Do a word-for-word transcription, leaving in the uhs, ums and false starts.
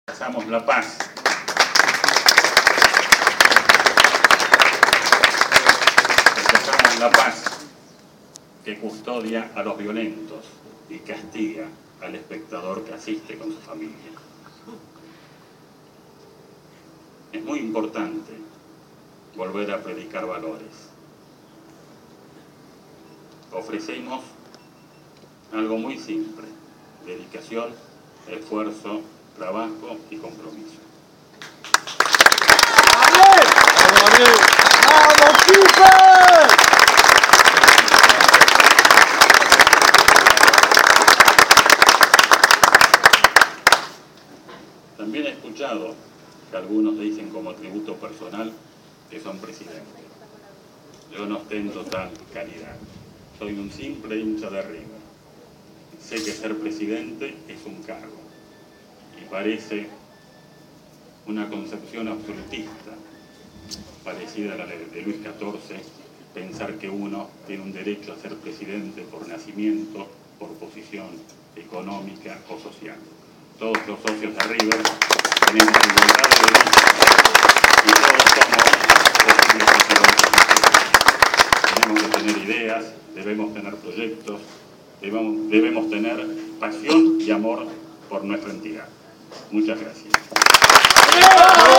Pasamos la paz. Rechazamos la paz que custodia a los violentos y castiga al espectador que asiste con su familia. Es muy importante volver a predicar valores. Ofrecemos algo muy simple: dedicación, esfuerzo, trabajo y compromiso. ¡Vamos, Keeper! También he escuchado que algunos dicen como tributo personal que son presidentes. Yo no ostento tal calidad. Soy un simple hincha de River. Sé que ser presidente es un cargo y parece una concepción absolutista, parecida a la de Luis catorce, pensar que uno tiene un derecho a ser presidente por nacimiento, por posición económica o social. Todos los socios de River tenemos igualdad de derechos y todos somos posibles presidentes. Tenemos que tener ideas, debemos tener proyectos, debemos, debemos tener pasión y amor por nuestra entidad. Muchas gracias.